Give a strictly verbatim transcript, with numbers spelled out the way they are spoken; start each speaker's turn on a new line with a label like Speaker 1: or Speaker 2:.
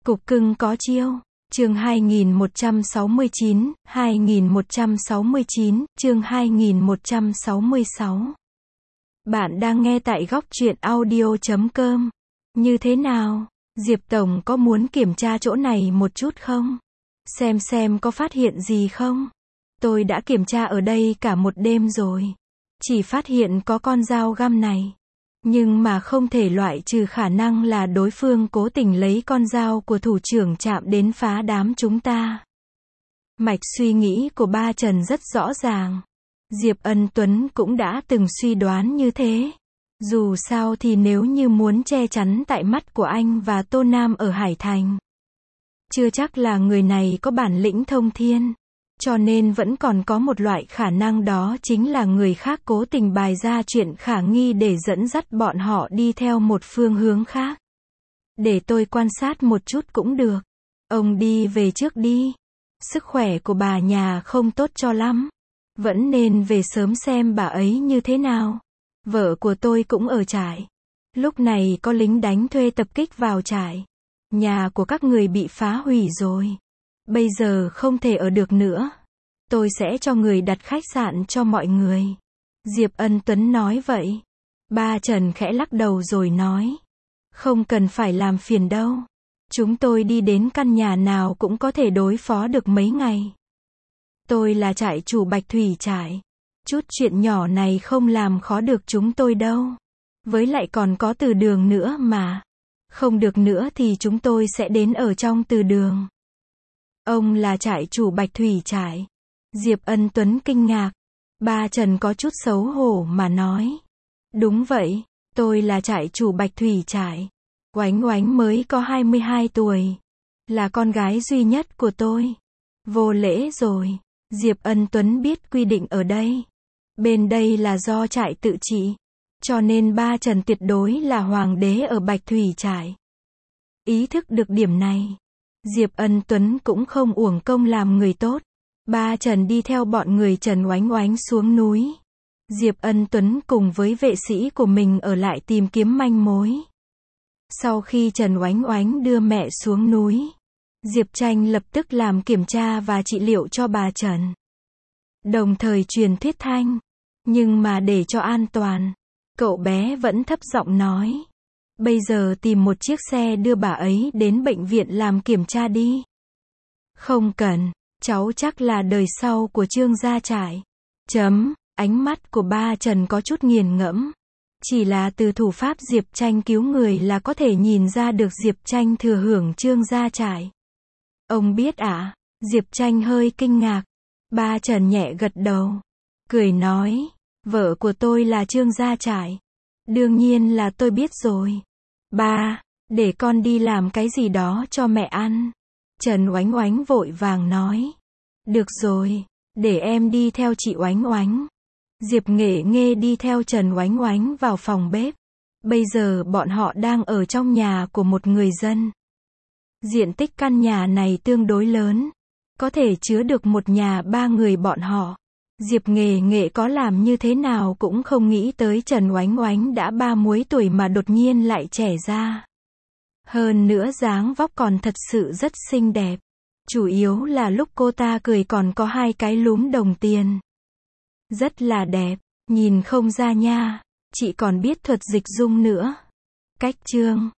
Speaker 1: Cục cưng có chiêu. Chương hai nghìn một trăm sáu mươi chín, hai nghìn một trăm sáu mươi chín, chương hai nghìn một trăm sáu mươi sáu. Bạn đang nghe tại góc truyện audio chấm com. Như thế nào? Diệp Tổng có muốn kiểm tra chỗ này một chút không? Xem xem có phát hiện gì không? Tôi đã kiểm tra ở đây cả một đêm rồi. Chỉ phát hiện có con dao găm này. Nhưng mà không thể loại trừ khả năng là đối phương cố tình lấy con dao của thủ trưởng Trạm đến phá đám chúng ta. Mạch suy nghĩ của ba Trần rất rõ ràng. Diệp Ân Tuấn cũng đã từng suy đoán như thế. Dù sao thì nếu như muốn che chắn tại mắt của anh và Tô Nam ở Hải Thành, chưa chắc là người này có bản lĩnh thông thiên. Cho nên vẫn còn có một loại khả năng, đó chính là người khác cố tình bày ra chuyện khả nghi để dẫn dắt bọn họ đi theo một phương hướng khác. Để tôi quan sát một chút cũng được. Ông đi về trước đi. Sức khỏe của bà nhà không tốt cho lắm. Vẫn nên về sớm xem bà ấy như thế nào. Vợ của tôi cũng ở trại. Lúc này có lính đánh thuê tập kích vào trại. Nhà của các người bị phá hủy rồi. Bây giờ không thể ở được nữa. Tôi sẽ cho người đặt khách sạn cho mọi người. Diệp Ân Tuấn nói vậy. Ba Trần khẽ lắc đầu rồi nói. Không cần phải làm phiền đâu. Chúng tôi đi đến căn nhà nào cũng có thể đối phó được mấy ngày. Tôi là trại chủ Bạch Thủy trại. Chút chuyện nhỏ này không làm khó được chúng tôi đâu. Với lại còn có từ đường nữa mà. Không được nữa thì chúng tôi sẽ đến ở trong từ đường. Ông là trại chủ Bạch Thủy trại. Diệp Ân Tuấn kinh ngạc. Ba Trần có chút xấu hổ mà nói. Đúng vậy, tôi là trại chủ Bạch Thủy trại. Oánh Oánh mới có hai mươi hai tuổi. Là con gái duy nhất của tôi. Vô lễ rồi. Diệp Ân Tuấn biết quy định ở đây. Bên đây là do trại tự trị. Cho nên ba Trần tuyệt đối là hoàng đế ở Bạch Thủy trại. Ý thức được điểm này, Diệp Ân Tuấn cũng không uổng công làm người tốt. Ba Trần đi theo bọn người Trần Oánh Oánh xuống núi. Diệp Ân Tuấn cùng với vệ sĩ của mình ở lại tìm kiếm manh mối. Sau khi Trần Oánh Oánh đưa mẹ xuống núi, Diệp Tranh lập tức làm kiểm tra và trị liệu cho bà Trần. Đồng thời truyền thuyết thanh. Nhưng mà để cho an toàn, cậu bé vẫn thấp giọng nói. Bây giờ tìm một chiếc xe đưa bà ấy đến bệnh viện làm kiểm tra đi. Không cần, cháu chắc là đời sau của Trương gia trại. Chấm, ánh mắt của ba Trần có chút nghiền ngẫm. Chỉ là từ thủ pháp Diệp Tranh cứu người là có thể nhìn ra được Diệp Tranh thừa hưởng Trương gia trại. Ông biết ạ? À? Diệp Tranh hơi kinh ngạc. Ba Trần nhẹ gật đầu. Cười nói, vợ của tôi là Trương gia trại. Đương nhiên là tôi biết rồi. Ba, để con đi làm cái gì đó cho mẹ ăn. Trần Oánh Oánh vội vàng nói. Được rồi, để em đi theo chị Oánh Oánh. Diệp Nghệ Nghê đi theo Trần Oánh Oánh vào phòng bếp. Bây giờ bọn họ đang ở trong nhà của một người dân. Diện tích căn nhà này tương đối lớn. Có thể chứa được một nhà ba người bọn họ. Diệp Nghề Nghệ có làm như thế nào cũng không nghĩ tới Trần Oánh Oánh đã ba mươi tuổi mà đột nhiên lại trẻ ra. Hơn nữa dáng vóc còn thật sự rất xinh đẹp. Chủ yếu là lúc cô ta cười còn có hai cái lúm đồng tiền. Rất là đẹp, nhìn không ra nha. Chị còn biết thuật dịch dung nữa. Cách chương.